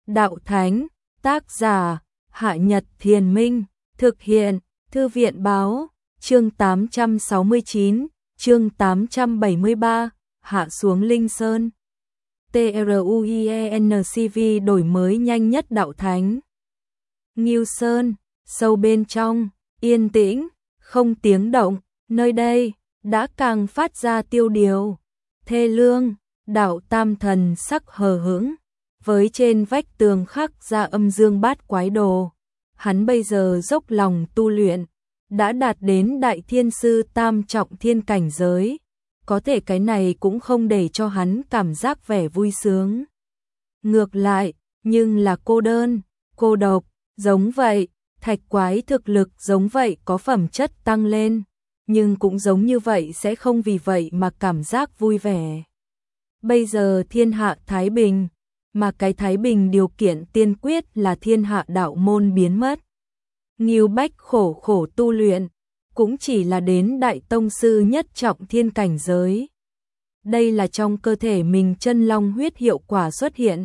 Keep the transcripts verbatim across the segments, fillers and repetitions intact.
đạo thánh, tác giả, Hạ Nhật Thiền Minh, thực hiện, Thư viện Báo, chương tám trăm sáu mươi chín, chương tám trăm bảy mươi ba, hạ xuống Linh Sơn. TRUIENCV đổi mới nhanh nhất đạo thánh. Ngưu Sơn, sâu bên trong, yên tĩnh, không tiếng động, nơi đây đã càng phát ra tiêu điều, thê lương, đạo tam thần sắc hờ hững, với trên vách tường khắc ra âm dương bát quái đồ. Hắn bây giờ dốc lòng tu luyện, đã đạt đến đại thiên sư tam trọng thiên cảnh giới, có thể cái này cũng không để cho hắn cảm giác vẻ vui sướng. Ngược lại, nhưng là cô đơn, cô độc, giống vậy, thạch quái thực lực giống vậy có phẩm chất tăng lên, nhưng cũng giống như vậy sẽ không vì vậy mà cảm giác vui vẻ. Bây giờ thiên hạ thái bình, mà cái thái bình điều kiện tiên quyết là thiên hạ đạo môn biến mất. Ngưu Bách khổ khổ tu luyện, cũng chỉ là đến đại tông sư nhất trọng thiên cảnh giới. Đây là trong cơ thể mình chân long huyết hiệu quả xuất hiện.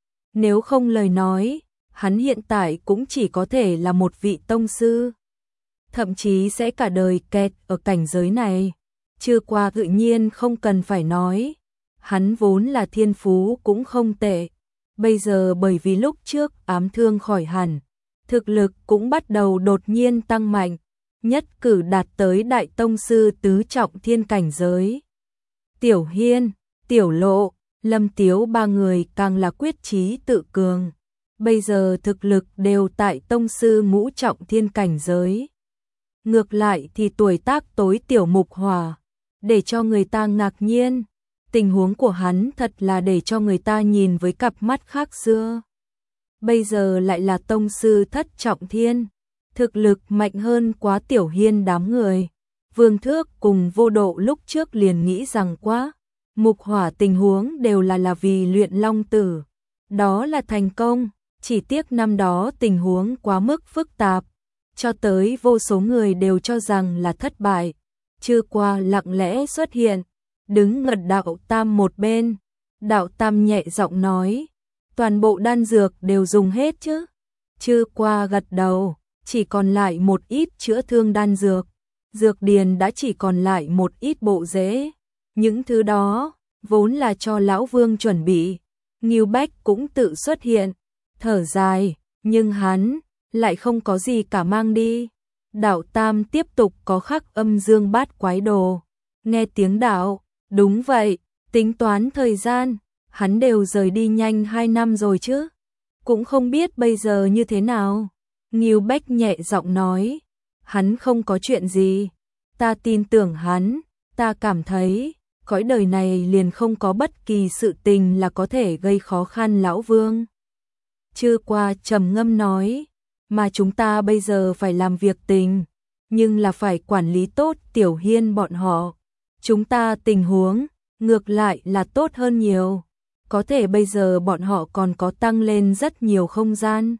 Nếu không lời nói, hắn hiện tại cũng chỉ có thể là một vị tông sư. Thậm chí sẽ cả đời kẹt ở cảnh giới này. Chưa qua tự nhiên không cần phải nói. Hắn vốn là thiên phú cũng không tệ. Bây giờ bởi vì lúc trước ám thương khỏi hẳn, thực lực cũng bắt đầu đột nhiên tăng mạnh, nhất cử đạt tới đại tông sư tứ trọng thiên cảnh giới. Tiểu Hiên, Tiểu Lộ, Lâm Tiếu ba người càng là quyết chí tự cường, bây giờ thực lực đều tại tông sư ngũ trọng thiên cảnh giới. Ngược lại thì tuổi tác tối tiểu Mục Hỏa, để cho người ta ngạc nhiên, tình huống của hắn thật là để cho người ta nhìn với cặp mắt khác xưa. Bây giờ lại là tông sư thất trọng thiên, thực lực mạnh hơn quá Tiểu Hiên đám người. Vương Thước cùng Vô Độ lúc trước liền nghĩ rằng quá, Mục Hỏa tình huống đều là là vì luyện long tử. Đó là thành công, chỉ tiếc năm đó tình huống quá mức phức tạp, cho tới vô số người đều cho rằng là thất bại. Chưa qua lặng lẽ xuất hiện, đứng ngật đạo tam một bên. Đạo tam nhẹ giọng nói, toàn bộ đan dược đều dùng hết chứ? Chưa qua gật đầu, chỉ còn lại một ít chữa thương đan dược. Dược điền đã chỉ còn lại một ít bộ rễ. Những thứ đó, vốn là cho Lão Vương chuẩn bị. Ngưu Bách cũng tự xuất hiện, thở dài, nhưng hắn lại không có gì cả mang đi. Đạo tam tiếp tục có khắc âm dương bát quái đồ. Nghe tiếng đạo, đúng vậy, tính toán thời gian, hắn đều rời đi nhanh hai năm rồi chứ. Cũng không biết bây giờ như thế nào. Ngưu Bách nhẹ giọng nói, hắn không có chuyện gì, ta tin tưởng hắn, ta cảm thấy, cõi đời này liền không có bất kỳ sự tình là có thể gây khó khăn Lão Vương. Chưa qua trầm ngâm nói, mà chúng ta bây giờ phải làm việc tình, nhưng là phải quản lý tốt Tiểu Hiên bọn họ. Chúng ta tình huống, ngược lại là tốt hơn nhiều, có thể bây giờ bọn họ còn có tăng lên rất nhiều không gian.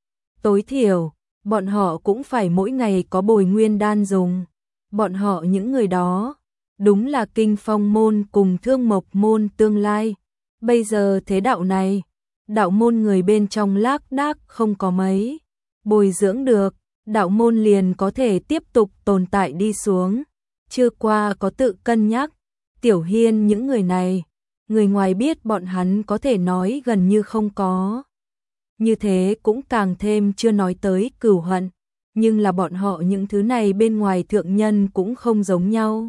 Tối thiểu, bọn họ cũng phải mỗi ngày có bồi nguyên đan dùng. Bọn họ những người đó, đúng là kinh phong môn cùng thương mộc môn tương lai. Bây giờ thế đạo này, đạo môn người bên trong lác đác không có mấy. Bồi dưỡng được, đạo môn liền có thể tiếp tục tồn tại đi xuống. Chưa qua có tự cân nhắc, Tiểu Hiên những người này, người ngoài biết bọn hắn có thể nói gần như không có. Như thế cũng càng thêm chưa nói tới cửu hận, nhưng là bọn họ những thứ này bên ngoài thượng nhân cũng không giống nhau.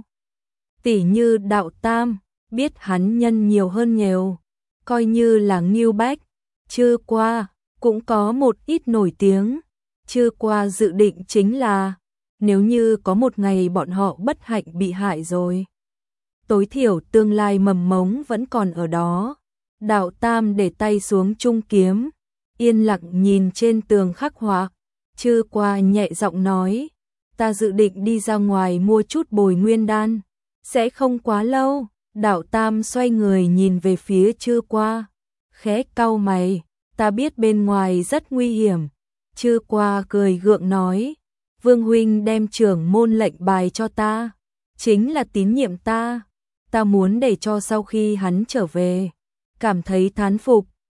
Tỷ như đạo tam, biết hắn nhân nhiều hơn nhiều, coi như là Ngưu Bách, chưa qua, cũng có một ít nổi tiếng. Chưa qua dự định chính là, nếu như có một ngày bọn họ bất hạnh bị hại rồi, tối thiểu tương lai mầm mống vẫn còn ở đó. Đạo tam để tay xuống trung kiếm, yên lặng nhìn trên tường khắc họa. Chưa qua nhẹ giọng nói, ta dự định đi ra ngoài mua chút bồi nguyên đan, sẽ không quá lâu. Đạo tam xoay người nhìn về phía chưa qua, khẽ cau mày, ta biết bên ngoài rất nguy hiểm. Chưa qua cười gượng nói, Vương huynh đem trưởng môn lệnh bài cho ta, chính là tín nhiệm ta, ta muốn để cho sau khi hắn trở về, cảm thấy thán phục,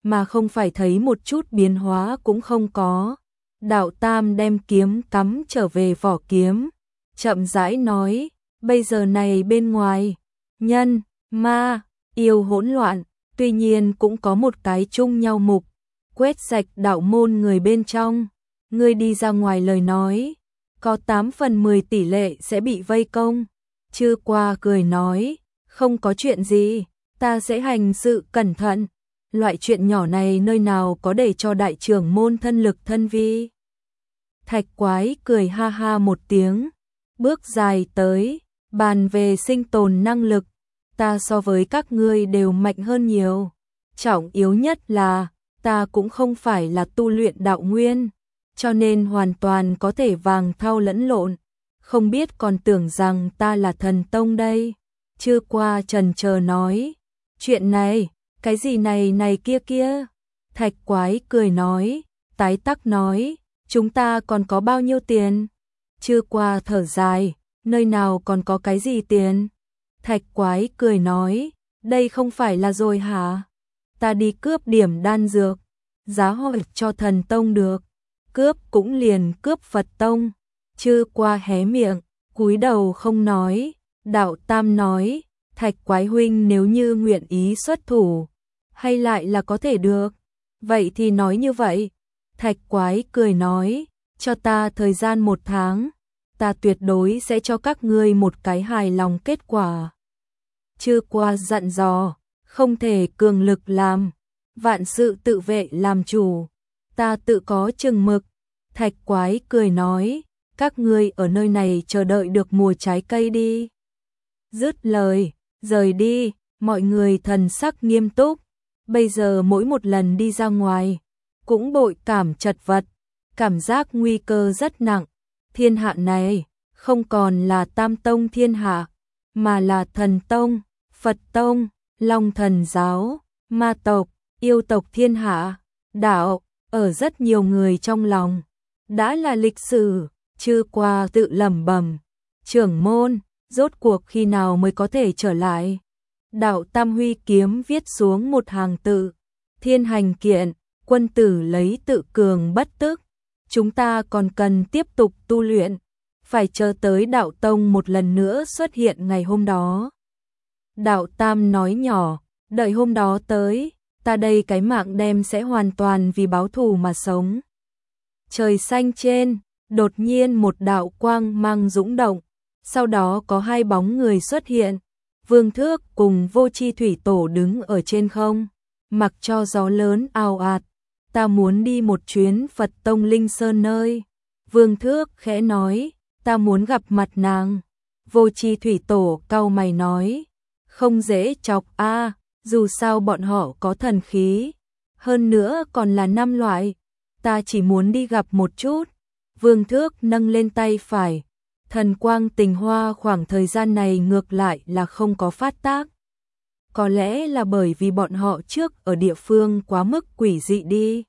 mà không phải thấy một chút biến hóa cũng không có. Đạo Tam đem kiếm cắm trở về vỏ kiếm, chậm rãi nói, bây giờ này bên ngoài, nhân, ma, yêu hỗn loạn, tuy nhiên cũng có một cái chung nhau mục, quét sạch đạo môn người bên trong. Ngươi đi ra ngoài lời nói, có tám phần mười tỷ lệ sẽ bị vây công. Chư Qua cười nói, không có chuyện gì, ta sẽ hành sự cẩn thận. Loại chuyện nhỏ này nơi nào có để cho đại trưởng môn thân lực thân vi. Thạch Quái cười ha ha một tiếng, bước dài tới, bàn về sinh tồn năng lực, ta so với các ngươi đều mạnh hơn nhiều. Trọng yếu nhất là, ta cũng không phải là tu luyện đạo nguyên, cho nên hoàn toàn có thể vàng thau lẫn lộn, không biết còn tưởng rằng ta là thần tông đây. Chư Qua chần chờ nói, chuyện này, cái gì này này kia kia. Thạch Quái cười nói, tái tắc nói, chúng ta còn có bao nhiêu tiền? Chư Qua thở dài, nơi nào còn có cái gì tiền? Thạch Quái cười nói, đây không phải là rồi hả? Ta đi cướp điểm đan dược, giá hỏi cho thần tông được, cướp cũng liền cướp Phật tông. Chư Qua hé miệng, cúi đầu không nói. Đạo Tam nói, Thạch Quái huynh nếu như nguyện ý xuất thủ, hay lại là có thể được. Vậy thì nói như vậy. Thạch Quái cười nói, cho ta thời gian một tháng, ta tuyệt đối sẽ cho các ngươi một cái hài lòng kết quả. Chư Qua dặn dò, không thể cường lực làm, vạn sự tự vệ làm chủ, ta tự có chừng mực. Thạch Quái cười nói, các ngươi ở nơi này chờ đợi được mùa trái cây đi. Dứt lời, rời đi, mọi người thần sắc nghiêm túc. Bây giờ mỗi một lần đi ra ngoài, cũng bội cảm chật vật, cảm giác nguy cơ rất nặng. Thiên hạ này, không còn là Tam Tông thiên hạ, mà là thần tông, Phật tông, Long thần giáo, ma tộc, yêu tộc thiên hạ. Đạo, ở rất nhiều người trong lòng, đã là lịch sử. Chư Qua tự lẩm bẩm, trưởng môn, rốt cuộc khi nào mới có thể trở lại? Đạo Tam huy kiếm viết xuống một hàng tự, thiên hành kiện, quân tử lấy tự cường bất tức. Chúng ta còn cần tiếp tục tu luyện, phải chờ tới đạo tông một lần nữa xuất hiện ngày hôm đó. Đạo Tam nói nhỏ, đợi hôm đó tới, ta đây cái mạng đem sẽ hoàn toàn vì báo thù mà sống. Trời xanh trên, đột nhiên một đạo quang mang dũng động, sau đó có hai bóng người xuất hiện. Vương Thước cùng Vô Chi Thủy Tổ đứng ở trên không, mặc cho gió lớn ào ạt. Ta muốn đi một chuyến Phật tông Linh Sơn nơi. Vương Thước khẽ nói, ta muốn gặp mặt nàng. Vô Chi Thủy Tổ cau mày nói, không dễ chọc a, dù sao bọn họ có thần khí, hơn nữa còn là năm loại, ta chỉ muốn đi gặp một chút. Vương Thước nâng lên tay phải, thần quang tình hoa khoảng thời gian này ngược lại là không có phát tác. Có lẽ là bởi vì bọn họ trước ở địa phương quá mức quỷ dị đi.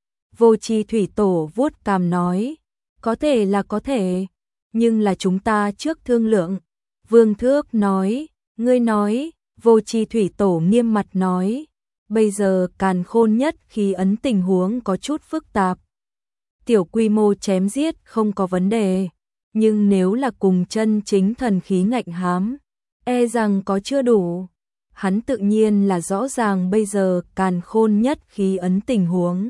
Vô Chi Thủy Tổ vuốt cằm nói, có thể là có thể, nhưng là chúng ta trước thương lượng. Vương Thước nói, ngươi nói. Vô Chi Thủy Tổ nghiêm mặt nói, bây giờ Càn Khôn Nhất Khí ấn tình huống có chút phức tạp. Tiểu quy mô chém giết không có vấn đề, nhưng nếu là cùng chân chính thần khí ngạnh hám, e rằng có chưa đủ. Hắn tự nhiên là rõ ràng bây giờ Càn Khôn Nhất Khí ấn tình huống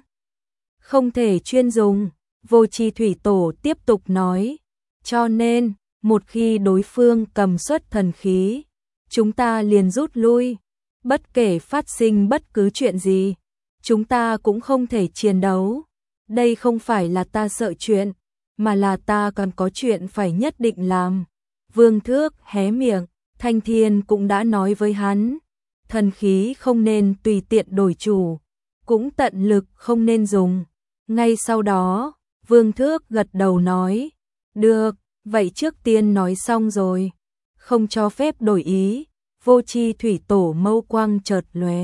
không thể chuyên dùng. Vô Chi Thủy Tổ tiếp tục nói, cho nên, một khi đối phương cầm xuất thần khí, chúng ta liền rút lui, bất kể phát sinh bất cứ chuyện gì, chúng ta cũng không thể chiến đấu. Đây không phải là ta sợ chuyện, mà là ta còn có chuyện phải nhất định làm. Vương Thước hé miệng, Thanh Thiên cũng đã nói với hắn, thần khí không nên tùy tiện đổi chủ, cũng tận lực không nên dùng. Ngay sau đó, Vương Thước gật đầu nói, được, vậy trước tiên nói xong rồi, không cho phép đổi ý. Vô Chi Thủy Tổ mâu quang chợt lóe,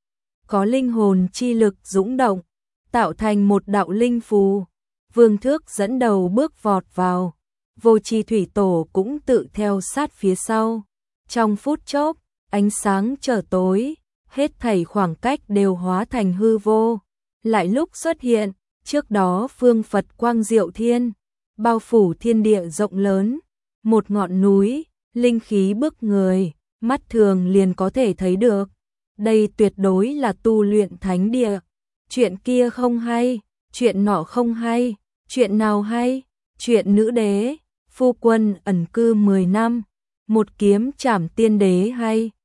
có linh hồn chi lực dũng động, tạo thành một đạo linh phù. Vương Thước dẫn đầu bước vọt vào, Vô Chi Thủy Tổ cũng tự theo sát phía sau. Trong phút chốc, ánh sáng trở tối, hết thảy khoảng cách đều hóa thành hư vô. Lại lúc xuất hiện, trước đó phương Phật quang diệu thiên, bao phủ thiên địa rộng lớn, một ngọn núi, linh khí bức người, mắt thường liền có thể thấy được. Đây tuyệt đối là tu luyện thánh địa. Chuyện kia không hay, chuyện nọ không hay, chuyện nào hay? Chuyện nữ đế, phu quân ẩn cư mười năm, một kiếm trảm tiên đế hay?